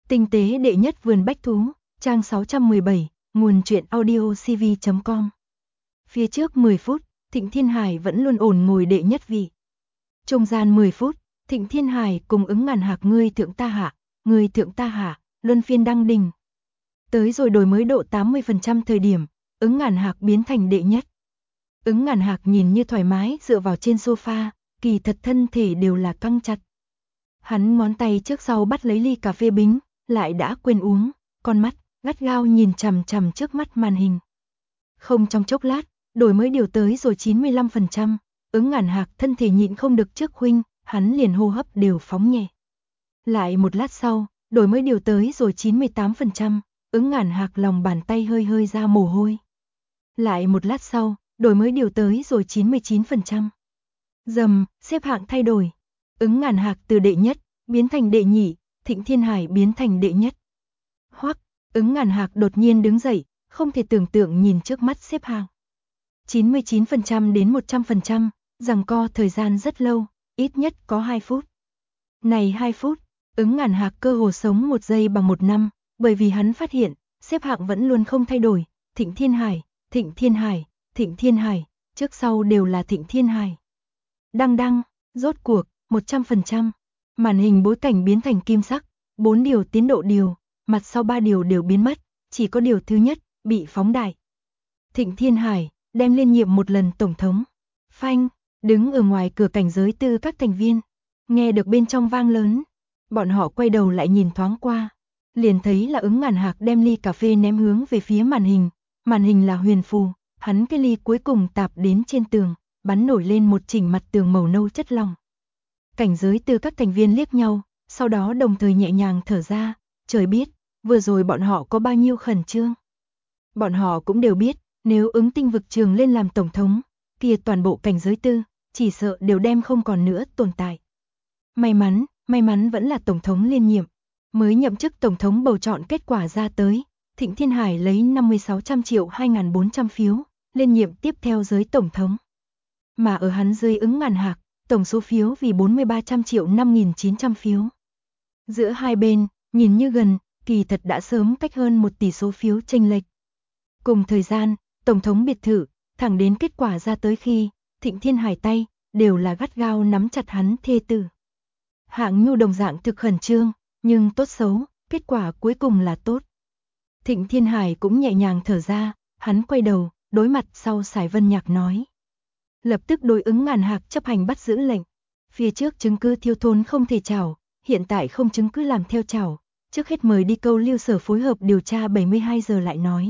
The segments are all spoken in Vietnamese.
Tinh tế đệ nhất vườn bách thú, trang 617, nguồn truyện audio cv.com. Phía trước 10 phút, Thịnh Thiên Hải vẫn luôn ổn ngồi đệ nhất vị. Trung gian 10 phút, Thịnh Thiên Hải cùng Ứng Ngàn Hạc ngươi thượng ta hạ, luân phiên đăng đình. Tới rồi đổi mới độ 80% thời điểm, Ứng Ngàn Hạc biến thành đệ nhất. Ứng Ngàn Hạc nhìn như thoải mái dựa vào trên sofa, kỳ thật thân thể đều là căng chặt. Hắn ngón tay trước sau bắt lấy ly cà phê bính, lại đã quên uống, con mắt gắt gao nhìn chằm chằm trước mắt màn hình. Không trong chốc lát, đổi mới điều tới rồi 95%, Ứng Ngàn Hạc thân thể nhịn không được trước huynh, hắn liền hô hấp đều phóng nhẹ. Lại một lát sau, đổi mới điều tới rồi 98%, Ứng Ngàn Hạc lòng bàn tay hơi hơi ra mồ hôi. Lại một lát sau, đổi mới điều tới rồi 99%. Dầm, xếp hạng thay đổi. Ứng Ngàn Hạc từ đệ nhất, biến thành đệ nhị, Thịnh Thiên Hải biến thành đệ nhất. Hoắc, Ứng Ngàn Hạc đột nhiên đứng dậy, không thể tưởng tượng nhìn trước mắt xếp hạng. 99% đến 100%, giằng co thời gian rất lâu, ít nhất có 2 phút. Này 2 phút, Ứng Ngàn Hạc cơ hồ sống 1 giây bằng 1 năm, bởi vì hắn phát hiện, xếp hạng vẫn luôn không thay đổi, Thịnh Thiên Hải, Thịnh Thiên Hải, Thịnh Thiên Hải, trước sau đều là Thịnh Thiên Hải. Đăng, rốt cuộc, 100%. Màn hình bối cảnh biến thành kim sắc, 4 điều tiến độ điều, mặt sau 3 điều đều biến mất, chỉ có điều thứ nhất, bị phóng đại. Thịnh Thiên Hải, đem liên nhiệm một lần tổng thống. Phanh, đứng ở ngoài cửa cảnh giới tư các thành viên, nghe được bên trong vang lớn. Bọn họ quay đầu lại nhìn thoáng qua, liền thấy là Ứng Ngàn Hạc đem ly cà phê ném hướng về phía màn hình là huyền phù, hắn cái ly cuối cùng tạp đến trên tường, bắn nổi lên một chỉnh mặt tường màu nâu chất lỏng. Cảnh giới từ các thành viên liếc nhau, sau đó đồng thời nhẹ nhàng thở ra, trời biết, vừa rồi bọn họ có bao nhiêu khẩn trương. Bọn họ cũng đều biết, nếu Ứng Tinh vực trường lên làm tổng thống, kia toàn bộ cảnh giới tư, chỉ sợ đều đem không còn nữa tồn tại. May mắn vẫn là tổng thống liên nhiệm, mới nhậm chức tổng thống bầu chọn kết quả ra tới, Thịnh Thiên Hải lấy 56.2.400 phiếu, liên nhiệm tiếp theo giới tổng thống. Mà ở hắn dưới Ứng Ngàn Hạc, tổng số phiếu vì 43.5.900 phiếu. Giữa hai bên, nhìn như gần, kỳ thật đã sớm cách hơn 1 tỷ số phiếu chênh lệch. Cùng thời gian, tổng thống biệt thự, thẳng đến kết quả ra tới khi, Thịnh Thiên Hải tay, đều là gắt gao nắm chặt hắn thê tử. Hạng Nhu đồng dạng thực khẩn trương, nhưng tốt xấu, kết quả cuối cùng là tốt. Thịnh Thiên Hải cũng nhẹ nhàng thở ra, hắn quay đầu, đối mặt sau Sải Vân Nhạc nói. Lập tức đối Ứng Ngàn Hạc chấp hành bắt giữ lệnh. Phía trước chứng cứ thiếu thốn không thể trảo, hiện tại không chứng cứ làm theo trảo, trước hết mời đi câu lưu sở phối hợp điều tra 72 giờ lại nói.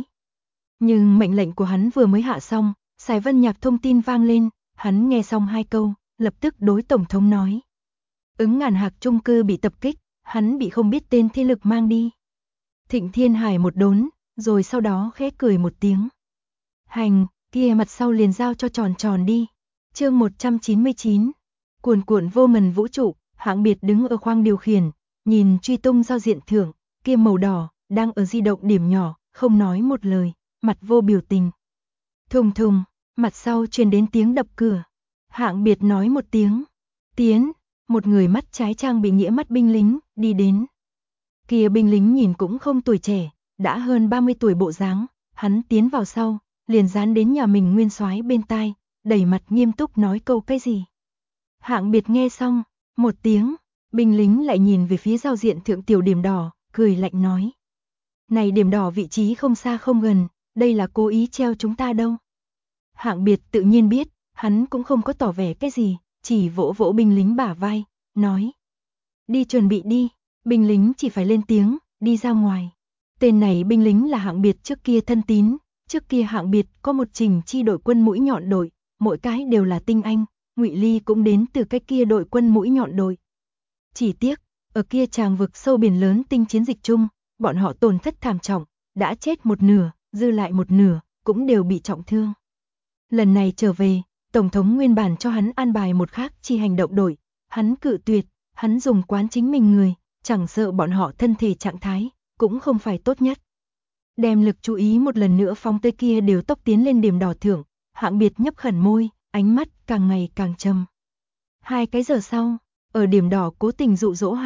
Nhưng mệnh lệnh của hắn vừa mới hạ xong, Sải Vân Nhạc thông tin vang lên, hắn nghe xong 2 câu, lập tức đối tổng thống nói. Ứng Ngàn Hạc chung cư bị tập kích, hắn bị không biết tên thế lực mang đi. Thịnh Thiên Hải một đốn, rồi sau đó khẽ cười một tiếng. Hành, kia mặt sau liền giao cho tròn tròn đi. Chương 199. Cuồn cuộn vô mần vũ trụ, Hạng Biệt đứng ở khoang điều khiển, nhìn truy tung giao diện thưởng, kia màu đỏ, đang ở di động điểm nhỏ, không nói một lời, mặt vô biểu tình. Thùng thùng, mặt sau truyền đến tiếng đập cửa. Hạng Biệt nói một tiếng. Tiến, một người mắt trái trang bị nghĩa mắt binh lính, đi đến. Kia binh lính nhìn cũng không tuổi trẻ, đã hơn 30 tuổi bộ dáng, hắn tiến vào sau, liền dán đến nhà mình nguyên soái bên tai, đẩy mặt nghiêm túc nói câu cái gì. Hạng Biệt nghe xong, một tiếng, binh lính lại nhìn về phía giao diện thượng tiểu điểm đỏ, cười lạnh nói. Này điểm đỏ vị trí không xa không gần, đây là cố ý treo chúng ta đâu. Hạng Biệt tự nhiên biết, hắn cũng không có tỏ vẻ cái gì, chỉ vỗ vỗ binh lính bả vai, nói. Đi chuẩn bị đi, binh lính chỉ phải lên tiếng, đi ra ngoài. Tên này binh lính là Hạng Biệt trước kia thân tín, trước kia Hạng Biệt có một trình chi đội quân mũi nhọn đội, mỗi cái đều là tinh anh, Ngụy Ly cũng đến từ cái kia đội quân mũi nhọn đội. Chỉ tiếc, ở kia tràng vực sâu biển lớn tinh chiến dịch chung, bọn họ tổn thất thảm trọng, đã chết một nửa, dư lại một nửa, cũng đều bị trọng thương. Lần này trở về, Tổng thống nguyên bản cho hắn an bài một khác chi hành động đội, hắn cự tuyệt, hắn dùng quán chính mình người, chẳng sợ bọn họ thân thể trạng thái, cũng không phải tốt nhất. Đem lực chú ý một lần nữa phóng tới kia đều tốc tiến lên điểm đỏ thưởng, Hạng Biệt nhấp khẩn môi, ánh mắt càng ngày càng trầm. 2 cái giờ sau, ở điểm đỏ cố tình dụ dỗ hạ,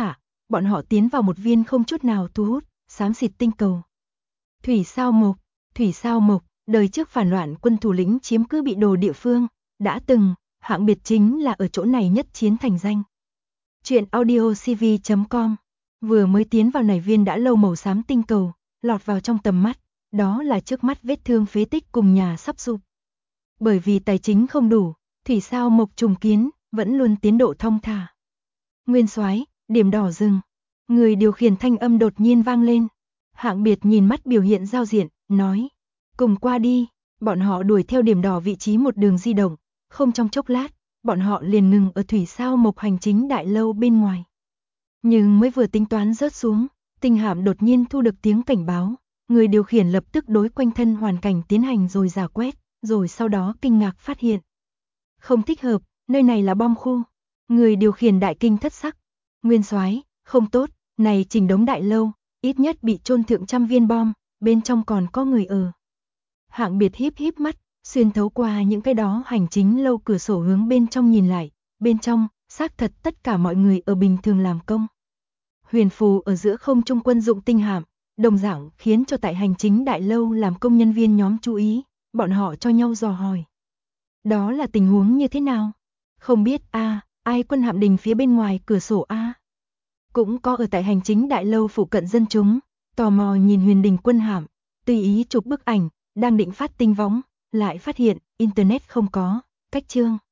bọn họ tiến vào một viên không chút nào thu hút, xám xịt tinh cầu. Thủy sao mộc, đời trước phản loạn quân thủ lĩnh chiếm cứ bị đồ địa phương, đã từng, hạng biệt chính là ở chỗ này nhất chiến thành danh. Chuyện audiocv.com, vừa mới tiến vào nảy viên đã lâu màu xám tinh cầu, lọt vào trong tầm mắt, đó là trước mắt vết thương phế tích cùng nhà sắp sụp. Bởi vì tài chính không đủ, thủy sao mộc trùng kiến, vẫn luôn tiến độ thong thả. Nguyên soái, điểm đỏ dừng. Người điều khiển thanh âm đột nhiên vang lên. Hạng biệt nhìn mắt biểu hiện giao diện, nói. Cùng qua đi, bọn họ đuổi theo điểm đỏ vị trí một đường di động, không trong chốc lát, bọn họ liền ngừng ở thủy sao mộc hành chính đại lâu bên ngoài. Nhưng mới vừa tính toán rớt xuống, tinh hạm đột nhiên thu được tiếng cảnh báo, người điều khiển lập tức đối quanh thân hoàn cảnh tiến hành rồi rà quét, rồi sau đó kinh ngạc phát hiện. Không thích hợp, nơi này là bom khu. Người điều khiển đại kinh thất sắc. Nguyên soái, không tốt, này chỉnh đống đại lâu, ít nhất bị chôn thượng 100 viên bom, bên trong còn có người ở. Hạng biệt híp mắt, xuyên thấu qua những cái đó hành chính lâu cửa sổ hướng bên trong nhìn lại, bên trong, xác thật tất cả mọi người ở bình thường làm công. Huyền phù ở giữa không trung quân dụng tinh hạm, đồng dạng khiến cho tại hành chính đại lâu làm công nhân viên nhóm chú ý, bọn họ cho nhau dò hỏi. Đó là tình huống như thế nào? Không biết ai quân hạm đình phía bên ngoài cửa sổ a? Cũng có ở tại hành chính đại lâu phụ cận dân chúng, tò mò nhìn huyền đình quân hạm, tùy ý chụp bức ảnh, đang định phát tinh võng, lại phát hiện internet không có, cách chương.